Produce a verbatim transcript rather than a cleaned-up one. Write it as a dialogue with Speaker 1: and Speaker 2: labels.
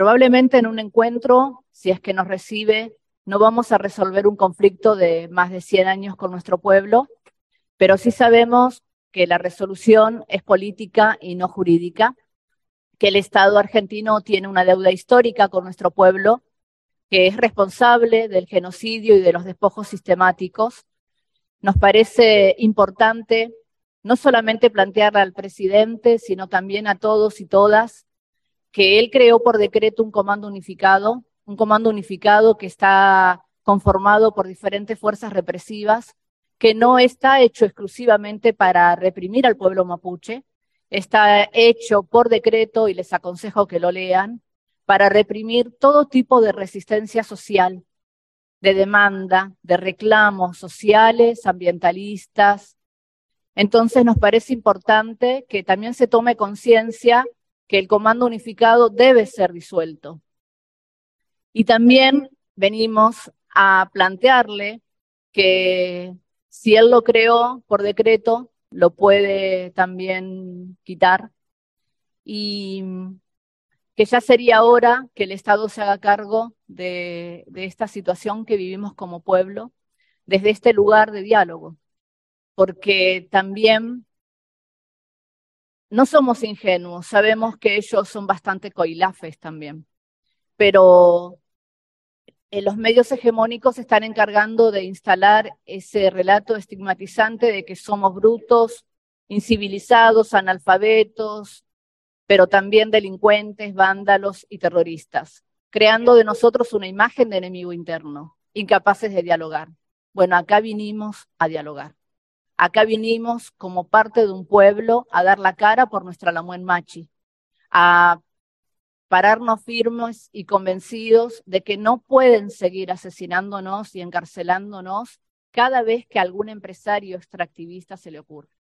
Speaker 1: Probablemente en un encuentro, si es que nos recibe, no vamos a resolver un conflicto de más de cien años con nuestro pueblo, pero sí sabemos que la resolución es política y no jurídica, que el Estado argentino tiene una deuda histórica con nuestro pueblo, que es responsable del genocidio y de los despojos sistemáticos. Nos parece importante no solamente plantearle al presidente, sino también a todos y todas, que él creó por decreto un comando unificado, un comando unificado que está conformado por diferentes fuerzas represivas, que no está hecho exclusivamente para reprimir al pueblo mapuche, está hecho por decreto, y les aconsejo que lo lean, para reprimir todo tipo de resistencia social, de demanda, de reclamos sociales, ambientalistas. Entonces nos parece importante que también se tome conciencia que el comando unificado debe ser disuelto. Y también venimos a plantearle que si él lo creó por decreto, lo puede también quitar, y que ya sería hora que el Estado se haga cargo de, de esta situación que vivimos como pueblo, desde este lugar de diálogo, porque también no somos ingenuos, sabemos que ellos son bastante coilafes también, pero eh, los medios hegemónicos se están encargando de instalar ese relato estigmatizante de que somos brutos, incivilizados, analfabetos, pero también delincuentes, vándalos y terroristas, creando de nosotros una imagen de enemigo interno, incapaces de dialogar. Bueno, acá vinimos a dialogar. Acá vinimos como parte de un pueblo a dar la cara por nuestra Lamuen Machi, a pararnos firmes y convencidos de que no pueden seguir asesinándonos y encarcelándonos cada vez que a algún empresario extractivista se le ocurre.